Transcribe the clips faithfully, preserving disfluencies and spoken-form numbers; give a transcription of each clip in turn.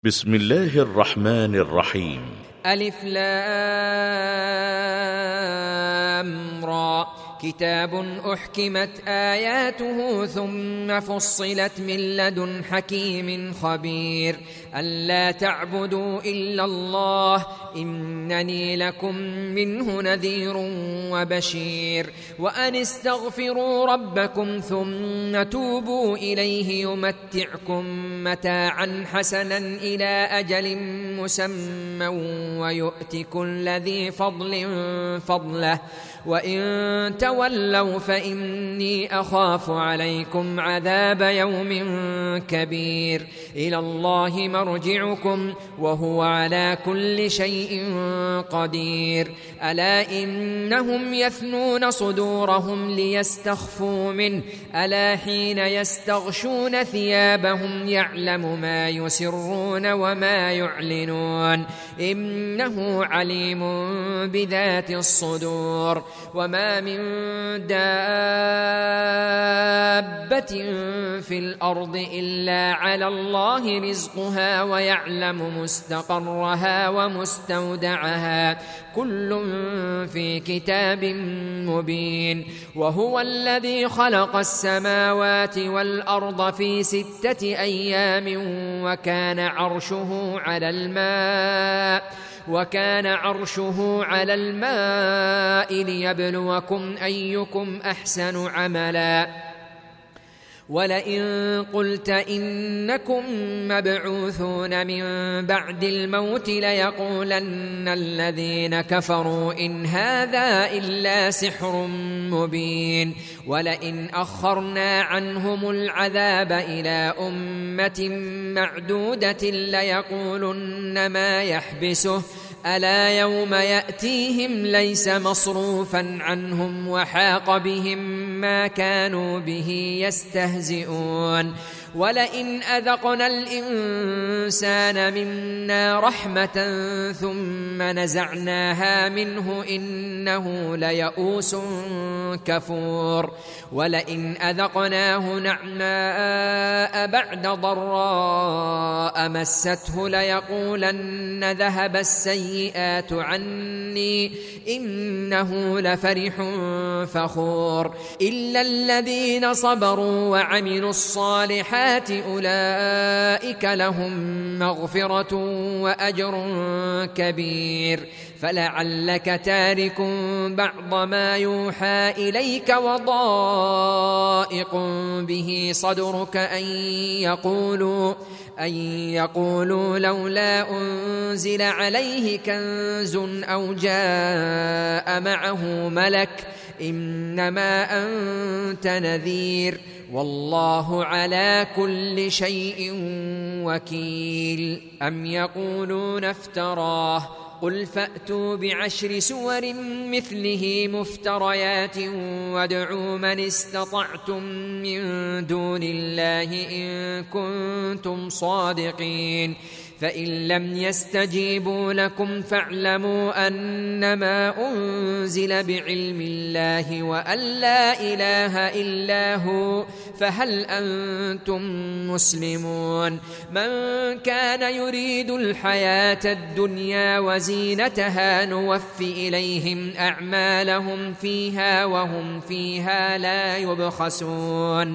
بسم الله الرحمن الرحيم. ألف لام را كتاب أحكمت آياته ثم فصلت من لدن حكيم خبير ألا تعبدوا إلا الله إنني لكم منه نذير وبشير وأن استغفروا ربكم ثم توبوا إليه يمتعكم متاعا حسنا إلى أجل مسمى ويؤت كل ذي فضل فضله وإن تولوا فإني أخاف عليكم عذاب يوم كبير إلى الله مرجعكم وهو على كل شيء قدير ألا إنهم يثنون صدورهم ليستخفوا منه ألا حين يستغشون ثيابهم يعلم ما يسرون وما يعلنون إنه عليم بذات الصدور وما من دابة في الأرض إلا على الله رزقها ويعلم مستقرها ومستودعها كل في كتاب مبين وهو الذي خلق السماوات والأرض في ستة أيام وكان عرشه على الماء وكان عرشه على الماء ليبلوكم أيكم أحسن عملا ولئن قلت إنكم مبعوثون من بعد الموت ليقولن الذين كفروا إن هذا إلا سحر مبين ولئن أخرنا عنهم العذاب إلى أمة معدودة ليقولن ما يحبسه ألا يوم يأتيهم ليس مصروفا عنهم وحاق بهم ما كانوا به يستهزئون ولئن أذقنا الإنسان منا رحمة ثم نزعناها منه إنه ليئوس كفور ولئن أذقناه نعماء بعد ضراء مسته ليقولن ذهب السيئات عني إنه لفرح فخور إلا الذين صبروا وعملوا الصالحات أولئك لهم مغفرة وأجر كبير فلعلك تارك بعض ما يوحى إليك وضائق به صدرك أن يقولوا أن يقولوا لولا أنزل عليه كنز أو جاء معه ملك إنما أنت نذير والله على كل شيء وكيل أم يقولون افتراه قل فأتوا بعشر سور مثله مفتريات وادعوا من استطعتم من دون الله إن كنتم صادقين فإن لم يستجيبوا لكم فاعلموا أنما أنزل بعلم الله وأن لا إله إلا هو فهل أنتم مسلمون من كان يريد الحياة الدنيا وزينتها نوفي إليهم أعمالهم فيها وهم فيها لا يبخسون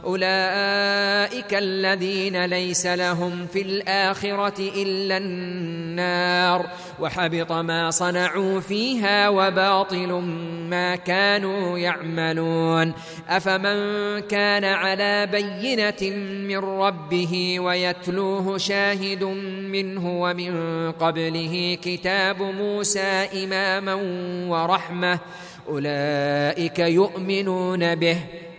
أولئك الذين ليس لهم في الآخرة إلا النار وحبط ما صنعوا فيها وباطل ما كانوا يعملون أفمن كان على بينة من ربه ويتلوه شاهد منه ومن قبله كتاب موسى إماما ورحمة أولئك يؤمنون به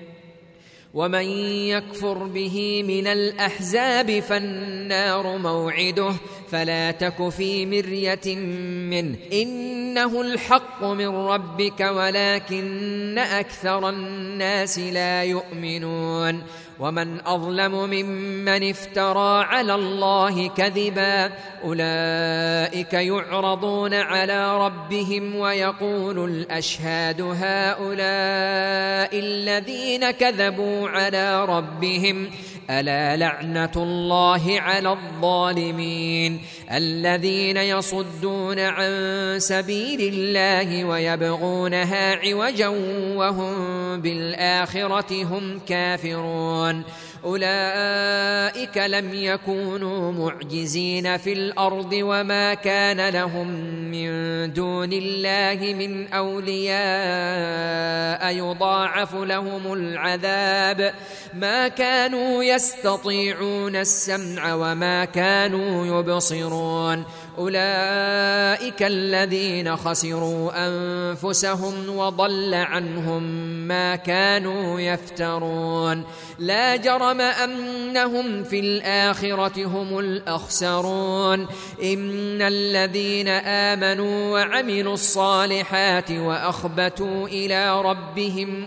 ومن يكفر به من الأحزاب فالنار موعده فلا تك في مرية منه إنه الحق من ربك ولكن أكثر الناس لا يؤمنون ومن أظلم ممن افترى على الله كذبا أولئك يعرضون على ربهم ويقول الأشهاد هؤلاء الذين كذبوا على ربهم ألا لعنة الله على الظالمين الذين يصدون عن سبيل الله ويبغونها عوجا وهم بالآخرة هم كافرون أولئك لم يكونوا معجزين في الأرض وما كان لهم من دون الله من أولياء يضاعف لهم العذاب ما كانوا يستطيعون السمع وما كانوا يبصرون أولئك الذين خسروا أنفسهم وضل عنهم ما كانوا يفترون لا جرم أنهم في الآخرة هم الأخسرون إن الذين آمنوا وعملوا الصالحات وأخبتوا إلى ربهم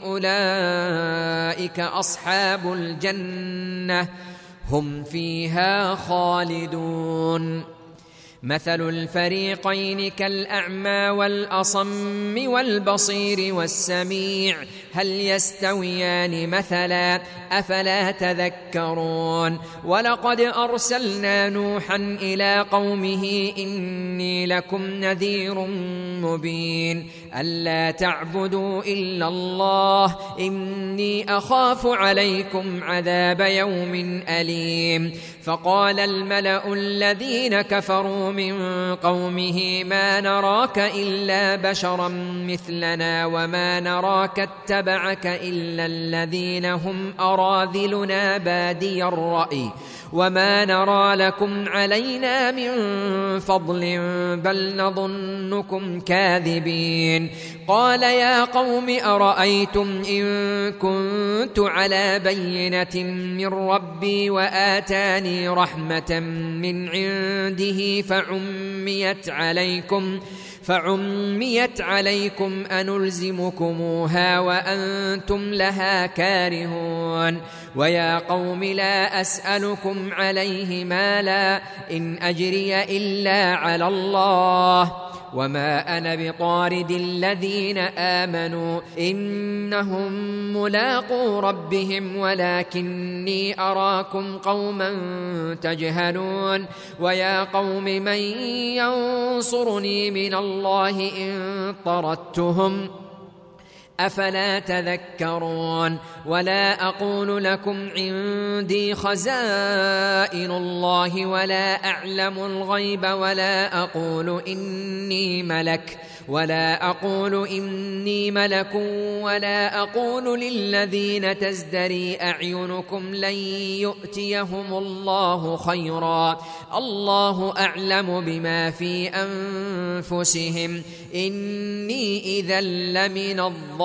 أولئك أصحاب الجنة هم فيها خالدون مثل الفريقين كالأعمى والأصم والبصير والسميع هل يستويان مثلا أفلا تذكرون ولقد أرسلنا نوحا إلى قومه إني لكم نذير مبين ألا تعبدوا إلا الله إني أخاف عليكم عذاب يوم أليم فقال الملأ الذين كفروا من قومه ما نراك إلا بشرا مثلنا وما نراك اتبعك إلا الذين هم أراذلنا بادي الرأي وما نرى لكم علينا من فضل بل نظنكم كاذبين قال يا قوم أرأيتم إن كنت على بينة من ربي وآتاني رحمة من عنده فعميت عليكم فعميت عليكم أنلزمكموها وأنتم لها كارهون ويا قوم لا أسألكم عليه مالا إن أجري إلا على الله وما أنا بطارد الذين آمنوا إنهم ملاقو ربهم ولكني أراكم قوما تجهلون ويا قوم من ينصرني من الله إن طردتهم أفلا تذكرون ولا أقول لكم عندي خزائن الله ولا أعلم الغيب ولا أقول إني ملك ولا أقول إني ملك ولا أقول للذين تزدري أعينكم لن يؤتيهم الله خيرا الله أعلم بما في أنفسهم إني إذا لمن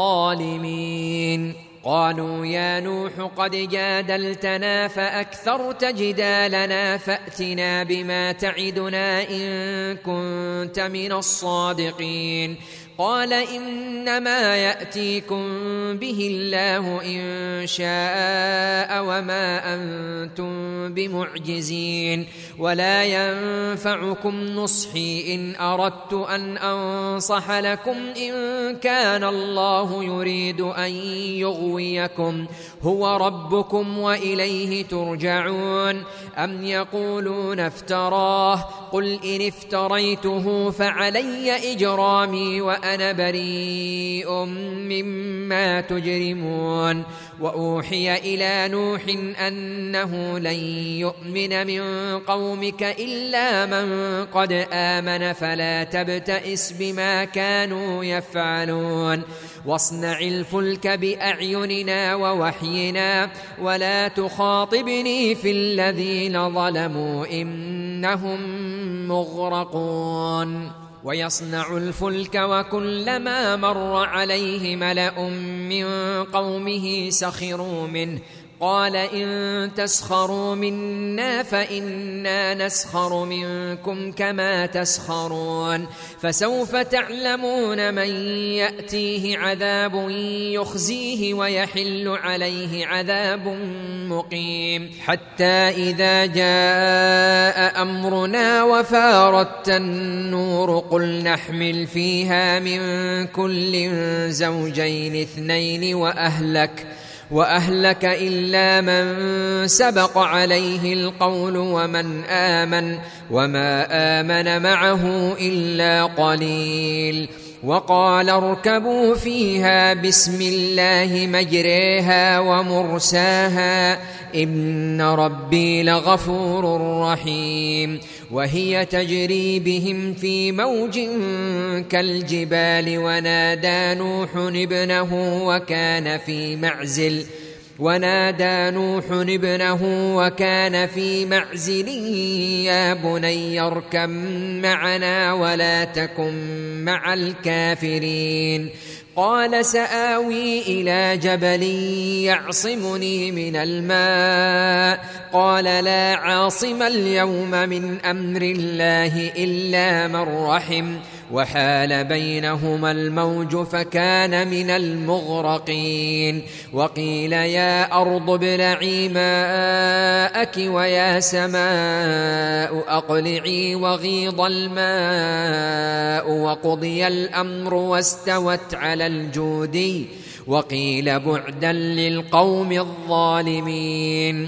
الظالمين قالوا يا نوح قد جادلتنا فأكثرت جدالنا فأتنا بما تعدنا إن كنت من الصادقين قال إنما يأتيكم به الله إن شاء وما أنتم بمعجزين ولا ينفعكم نصحي إن أردت أن أنصح لكم إن كان الله يريد أن يغويكم هو ربكم وإليه ترجعون أم يقولون افتراه قل إن افتريته فعلي إجرامي وأنا بريء مما تجرمون وأوحي إلى نوح أنه لن يؤمن من قومك إلا من قد آمن فلا تبتئس بما كانوا يفعلون واصنع الفلك بأعيننا ووحينا ولا تخاطبني في الذين ظلموا إنهم مغرقون ويصنع الفلك وكلما مر عليه ملأ من قومه سخروا منه قال إن تسخروا منا فإنا نسخر منكم كما تسخرون فسوف تعلمون من يأتيه عذاب يخزيه ويحل عليه عذاب مقيم حتى إذا جاء أمرنا وفارت النور قل نحمل فيها من كل زوجين اثنين وأهلك وأهلك إلا من سبق عليه القول ومن آمن وما آمن معه إلا قليل. وقال اركبوا فيها بسم الله مجريها ومرساها إن ربي لغفور رحيم. وهي تجري بهم في موج كالجبال ونادى نوح ابنه وكان في معزل ونادى نوح ابنه وكان في معزل يا بني اركب معنا ولا تكن مع الكافرين. قال سآوي إلى جبل يعصمني من الماء قال لا عاصم اليوم من أمر الله إلا من رحم وحال بينهما الموج فكان من المغرقين. وقيل يا أرض ابلعي ماءك ويا سماء أقلعي وغيض الماء وقضي الأمر واستوت على الجودي وقيل بعدا للقوم الظالمين.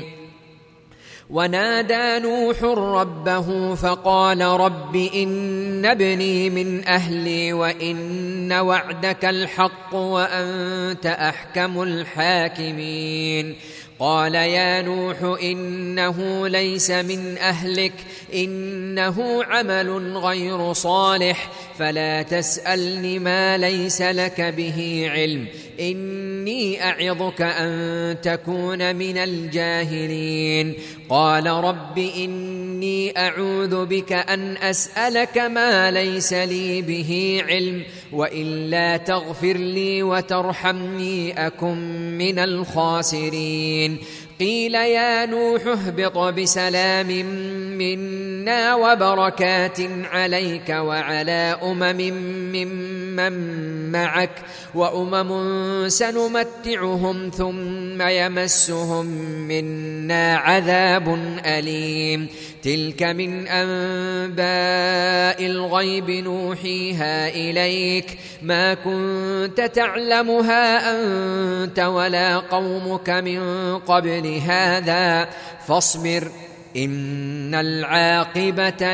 ونادى نوح ربه فقال رب إن ابني من أهلي وإن وعدك الحق وأنت أحكم الحاكمين. قال يا نوح إنه ليس من أهلك إنه عمل غير صالح فلا تسألني ما ليس لك به علم إني أعظك أن تكون من الجاهلين. قال رب إني أعوذ بك أن أسألك ما ليس لي به علم وإلا تغفر لي وترحمني أكن من الخاسرين. قيل يا نوح اهبط بسلام منا وبركات عليك وعلى أمم ممن معك وأمم سنمتعهم ثم يمسهم منا عذاب أليم. تلك من أنباء الغيب نوحيها إليك ما كنت تعلمها أنت ولا قومك من قبل هذا فاصبر إن العاقبة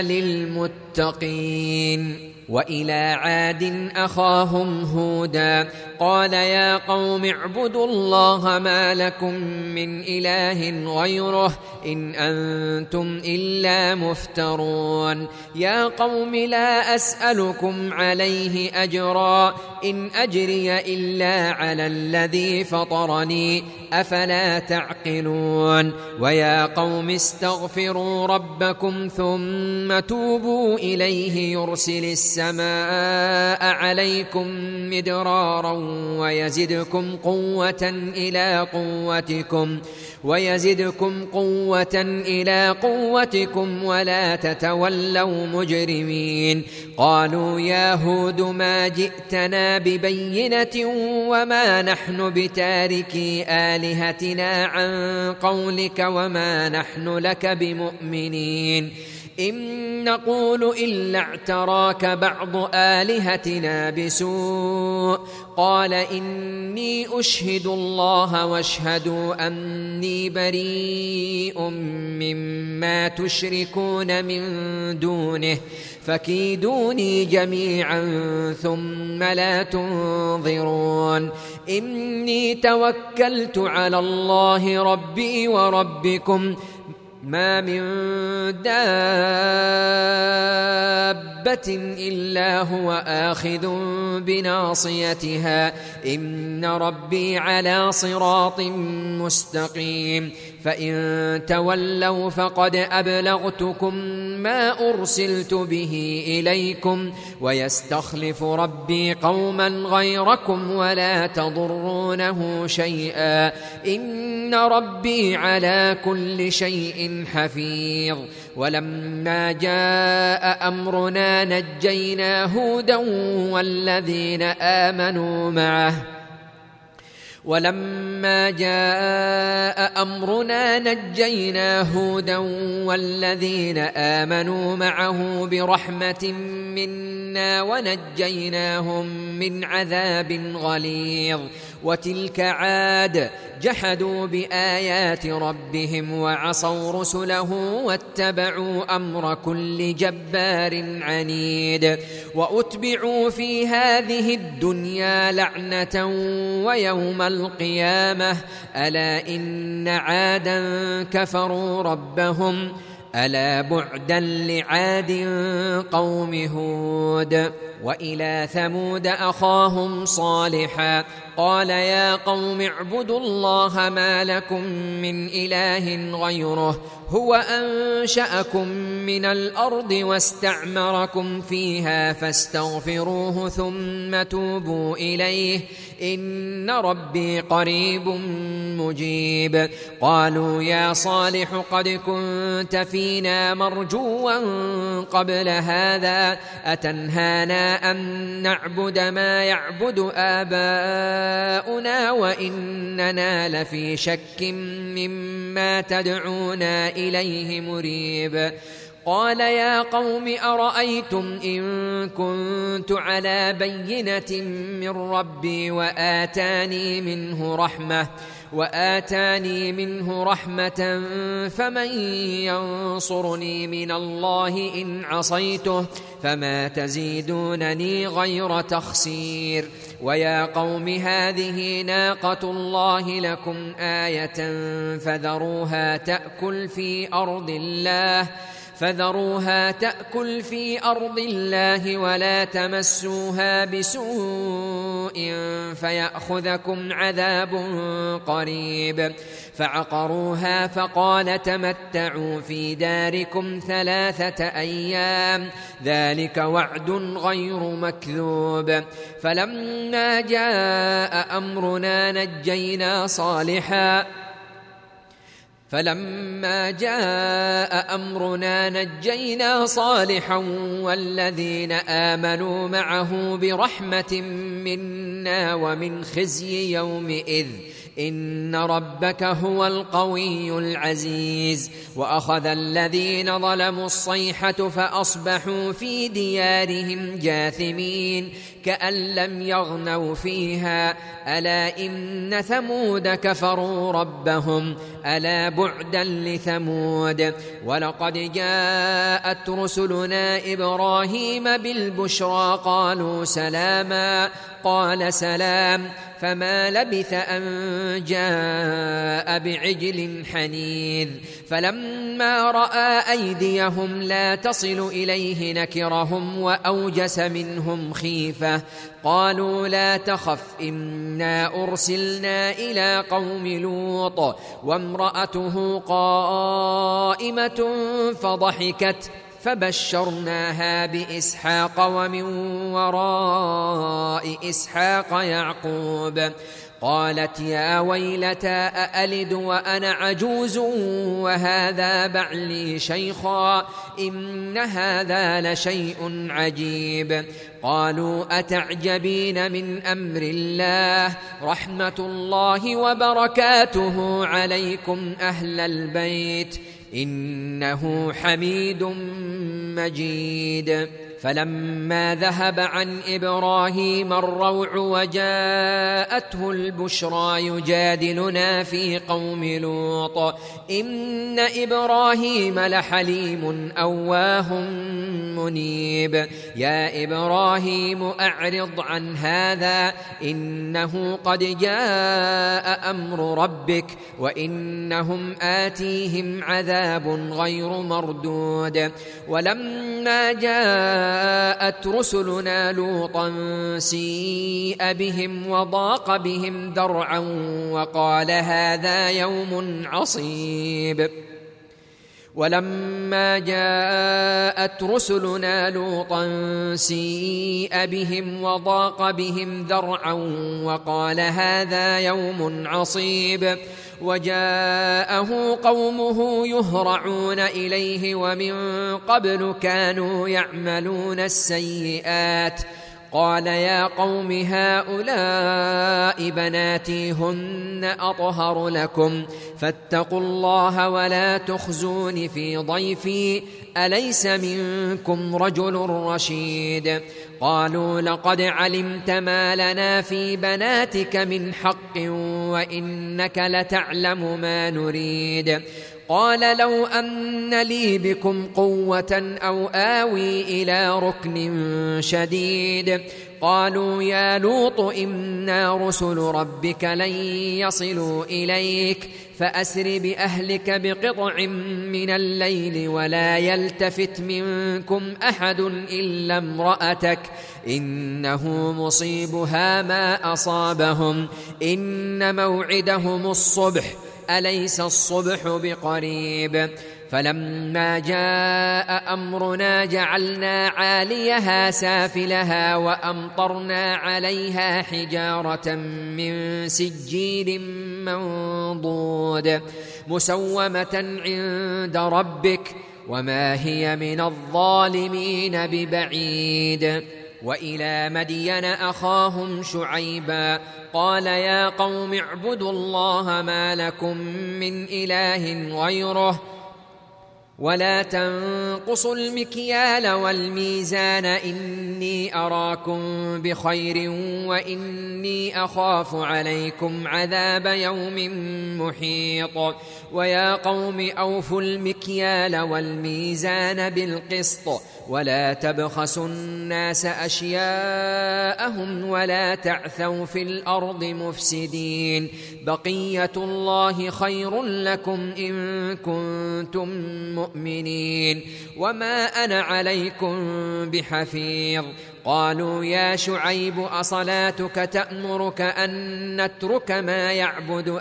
للمتقين. وإلى عاد أخاهم هودا قال يا قوم اعبدوا الله ما لكم من إله غيره إن أنتم إلا مفترون. يا قوم لا أسألكم عليه أجرا إن أجري إلا على الذي فطرني أفلا تعقلون. ويا قوم استغفروا ربكم ثم توبوا إليه يرسل السماء عليكم مدرارا ويزدكم قوة إلى قوتكم ويزدكم قوة إلى قوتكم ولا تتولوا مجرمين. قالوا يا هود ما جئتنا ببينة وما نحن بتاركي آلهتنا عن قولك وما نحن لك بمؤمنين إن نقول إلا اعتراك بعض آلهتنا بسوء. قال إني أشهد الله واشهدوا أني بريء مما تشركون من دونه فكيدوني جميعا ثم لا تنظرون. إني توكلت على الله ربي وربكم ما من دابة إلا هو آخذ بناصيتها إن ربي على صراط مستقيم. فإن تولوا فقد أبلغتكم ما أرسلت به إليكم ويستخلف ربي قوما غيركم ولا تضرونه شيئا إن ربي على كل شيء حفيظ. ولما جاء أمرنا نجينا هودا والذين آمنوا معه ولما جاء أمرنا نجينا هودا والذين آمنوا معه برحمة منا ونجيناهم من عذاب غليظ. وتلك عاد جحدوا بآيات ربهم وعصوا رسله واتبعوا أمر كل جبار عنيد. وأتبعوا في هذه الدنيا لعنة ويوم القيامة ألا إن عادا كفروا ربهم ألا بعدا لعاد قوم هود. وإلى ثمود أخاهم صالحا قال يا قوم اعبدوا الله ما لكم من إله غيره هو أنشأكم من الأرض واستعمركم فيها فاستغفروه ثم توبوا إليه إن ربي قريب مجيب. قالوا يا صالح قد كنت فينا مرجوا قبل هذا أتنهانا أن نعبد ما يعبد آباؤنا وإننا لفي شك مما تدعونا إليه مريب. قال يا قوم أرأيتم إن كنت على بينة من ربي وآتاني منه رحمة وآتاني منه رحمة فمن ينصرني من الله إن عصيته فما تزيدونني غير تخسير. ويا قوم هذه ناقة الله لكم آية فذروها تأكل في أرض الله فذروها تأكل في أرض الله ولا تمسوها بسوء فيأخذكم عذاب قريب. فعقروها فقال تمتعوا في داركم ثلاثة أيام ذلك وعد غير مكذوب. فلما جاء أمرنا نجينا صالحا فلما جاء أمرنا نجينا صالحا والذين آمنوا معه برحمة منا ومن خزي يومئذ إن ربك هو القوي العزيز. وأخذ الذين ظلموا الصيحة فأصبحوا في ديارهم جاثمين كأن لم يغنوا فيها ألا إن ثمود كفروا ربهم ألا بعدا لثمود. ولقد جاءت رسلنا إبراهيم بالبشرى قالوا سلاما قال سلام فما لبث أن جاء بعجل حنيذ. فلما رأى أيديهم لا تصل إليه نكرهم وأوجس منهم خيفة قالوا لا تخف إنا أرسلنا إلى قوم لوط وامرأته قائمة فضحكت فبشرناها بإسحاق ومن وراء إسحاق يعقوب. قالت يا ويلتى أألد وأنا عجوز وهذا بعلي شيخا إن هذا لشيء عجيب. قالوا أتعجبين من أمر الله رحمة الله وبركاته عليكم أهل البيت إنه حميد مجيد. فلما ذهب عن إبراهيم الروع وجاءته البشرى يجادلنا في قوم لوط إن إبراهيم لحليم أواه منيب. يا إبراهيم أعرض عن هذا إنه قد جاء أمر ربك وإنهم آتيهم عذاب غير مردود. ولما جاءت رسلنا لوطا سيء بهم وضاق بهم ذرعا وقال هذا يوم عصيب. ولما جاءت رسلنا لوطا سيء بهم وضاق بهم ذرعا وقال هذا يوم عصيب. وجاءه قومه يهرعون إليه ومن قبل كانوا يعملون السيئات قال يا قوم هؤلاء بناتي هن أطهر لكم فاتقوا الله ولا تخزون في ضيفي أليس منكم رجل رشيد قالوا لقد علمت ما لنا في بناتك من حق وإنك لتعلم ما نريد قال لو أن لي بكم قوة أو آوي إلى ركن شديد قالوا يا لوط إنا رسل ربك لن يصلوا إليك فأسر بأهلك بقطع من الليل ولا يلتفت منكم أحد إلا امرأتك إنه مصيبها ما أصابهم إن موعدهم الصبح أليس الصبح بقريب فلما جاء أمرنا جعلنا عاليها سافلها وأمطرنا عليها حجارة من سجيل منضود مسومة عند ربك وما هي من الظالمين ببعيد وإلى مدين أخاهم شعيبا قال يا قوم اعبدوا الله ما لكم من إله غيره ولا تنقصوا المكيال والميزان إني أراكم بخير وإني أخاف عليكم عذاب يوم محيط ويا قوم أوفوا المكيال والميزان بالقسط ولا تبخسوا الناس أشياءهم ولا تعثوا في الأرض مفسدين بقية الله خير لكم إن كنتم مؤمنين وما أنا عليكم بحفيظ قالوا يا شعيب أصلاتك تأمرك أن نترك ما يعبد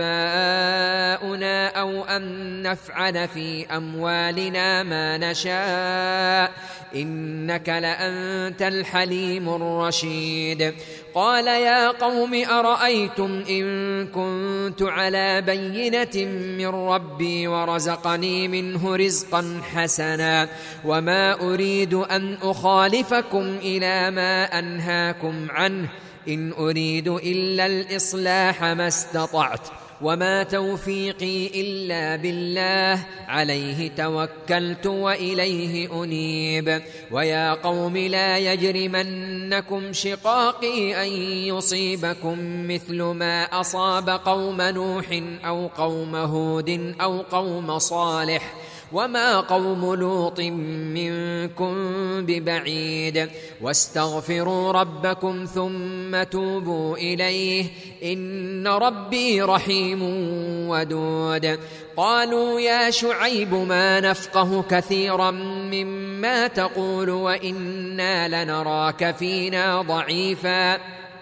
آباؤنا أو أن نفعل في أموالنا ما نشاء إنك لأنت الحليم الرشيد قال يا قوم أرأيتم إن كنت على بينة من ربي ورزقني منه رزقا حسنا وما أريد أن أخالفكم إلى ما أنهاكم عنه إن أريد إلا الإصلاح ما استطعت وما توفيقي إلا بالله عليه توكلت وإليه أنيب ويا قوم لا يجرمنكم شقاقي أن يصيبكم مثل ما أصاب قوم نوح أو قوم هود أو قوم صالح وما قوم لوط منكم ببعيد واستغفروا ربكم ثم توبوا إليه إن ربي رحيم ودود قالوا يا شعيب ما نفقه كثيرا مما تقول وإنا لنراك فينا ضعيفا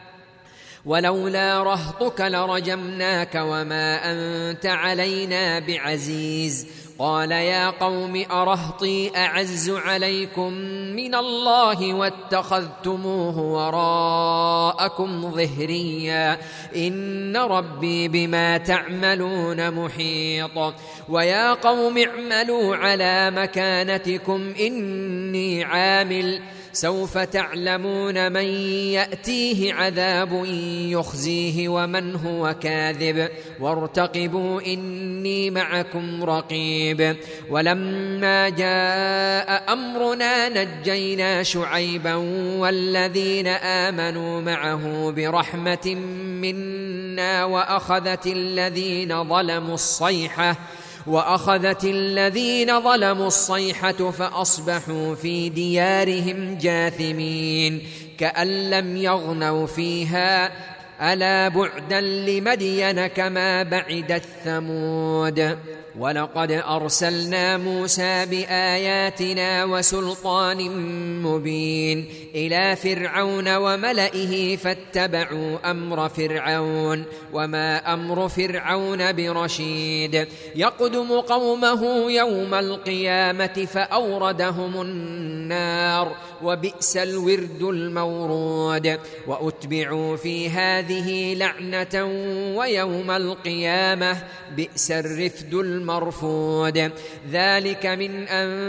ولولا رهطك لرجمناك وما أنت علينا بعزيز قال يا قوم أرهطي أعز عليكم من الله واتخذتموه وراءكم ظهريا إن ربي بما تعملون محيط ويا قوم اعملوا على مكانتكم إني عامل سوف تعلمون من يأتيه عذاب يخزيه ومن هو كاذب وارتقبوا إني معكم رقيب ولما جاء أمرنا نجينا شعيبا والذين آمنوا معه برحمة منا وأخذت الذين ظلموا الصيحة وأخذت الذين ظلموا الصيحة فأصبحوا في ديارهم جاثمين كأن لم يغنوا فيها ألا بعدا لمدين كما بعدت ثمود ولقد أرسلنا موسى بآياتنا وسلطان مبين إلى فرعون وملئه فاتبعوا أمر فرعون وما أمر فرعون برشيد يقدم قومه يوم القيامة فأوردهم النار وبئس الورد المورود وأتبعوا في هذه هذه لعنة ويوم القيامة بئس الرفد المرفود. ذلك من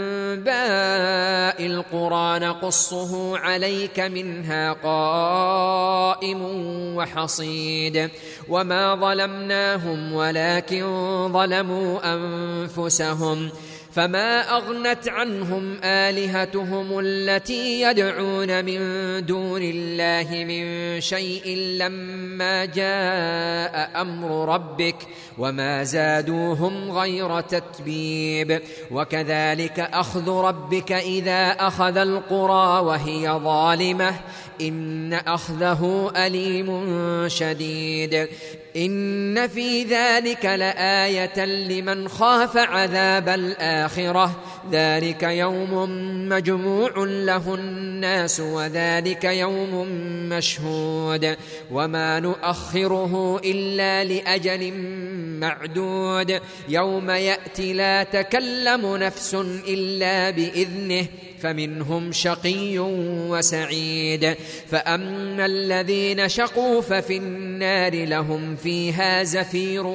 أنباء القرى نقصه عليك منها قائم وحصيد. وما ظلمناهم ولكن ظلموا أنفسهم فما أغنت عنهم آلهتهم التي يدعون من دون الله من شيء لما جاء أمر ربك وما زادوهم غير تتبيب. وكذلك أخذ ربك إذا أخذ القرى وهي ظالمة إن أخذه أليم شديد. إن في ذلك لآية لمن خاف عذاب الآخرة ذلك يوم مجموع له الناس وذلك يوم مشهود. وما نؤخره إلا لأجل معدود يوم يأتي لا تكلم نفس إلا بإذنه فمنهم شقي وسعيد. فأما الذين شقوا ففي النار لهم فيها زفير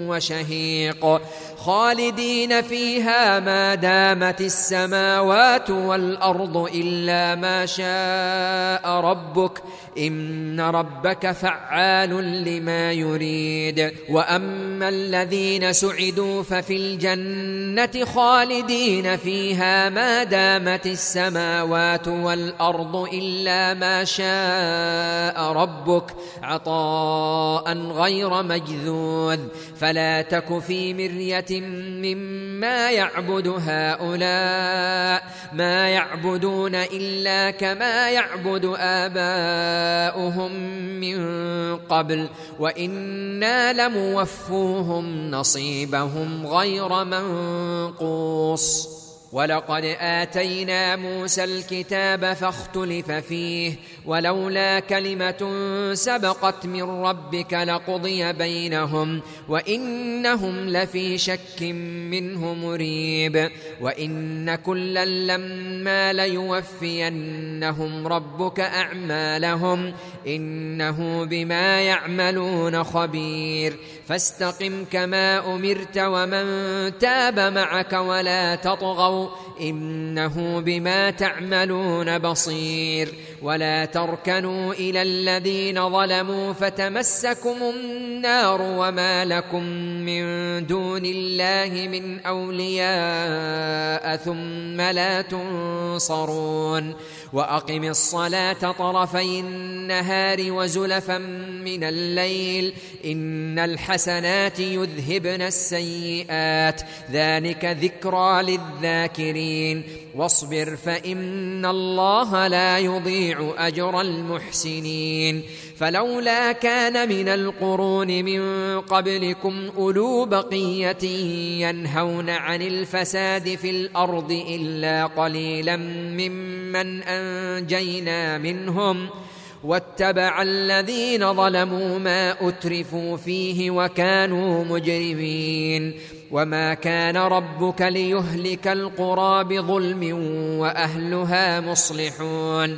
وشهيق خالدين فيها ما دامت السماوات والأرض إلا ما شاء ربك إن ربك فعال لما يريد. وأما الذين سعدوا ففي الجنة خالدين فيها ما دامت السماوات والأرض إلا ما شاء ربك عطاء غير مجذوذ. فلا تك في مرية مما يعبد هؤلاء ما يعبدون إلا كما يعبد آباؤهم من قبل وإنا لموفوهم نصيبهم غير منقوص. ولقد آتينا موسى الكتاب فاختلف فيه ولولا كلمة سبقت من ربك لقضي بينهم وإنهم لفي شك منه مريب. وإن كلا لما ليوفينهم ربك أعمالهم إنه بما يعملون خبير. فاستقم كما أمرت ومن تاب معك ولا تطغوا إنه بما تعملون بصير. ولا تركنوا إلى الذين ظلموا فتمسكم النار وما لكم من دون الله من أولياء ثم لا تنصرون. وأقم الصلاة طرفي النهار وزلفا من الليل إن الحسنات يذهبن السيئات ذلك ذكرى للذاكرين. واصبر فإن الله لا يضيع أجر المحسنين. فلولا كان من القرون من قبلكم أولو بقية ينهون عن الفساد في الأرض إلا قليلا ممن أنجينا منهم واتبع الذين ظلموا ما أترفوا فيه وكانوا مجرمين. وما كان ربك ليهلك القرى بظلم وأهلها مصلحون.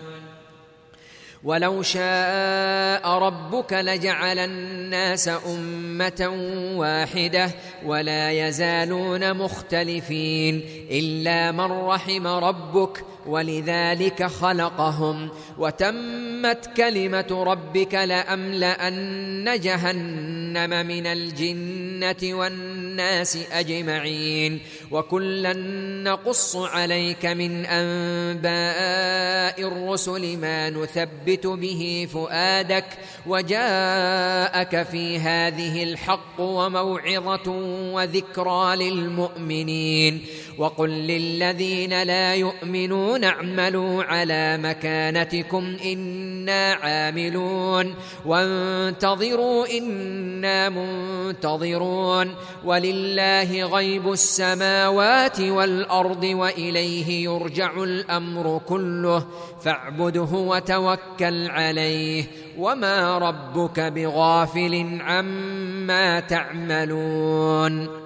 ولو شاء ربك لجعل الناس أمة واحدة ولا يزالون مختلفين إلا من رحم ربك ولذلك خلقهم. وتمت كلمة ربك لأملأن جهنم من الجنة والناس أجمعين. وكلا نقص عليك من أنباء الرسل ما نثبت به فؤادك وجاءك في هذه الحق وموعظة وذكرى للمؤمنين. وقل للذين لا يؤمنون اعملوا على مكانتكم إنا عاملون وانتظروا إنا منتظرون. ولله غيب السماوات والأرض وإليه يرجع الأمر كله فاعبده وتوكل عليه وما ربك بغافل عما تعملون.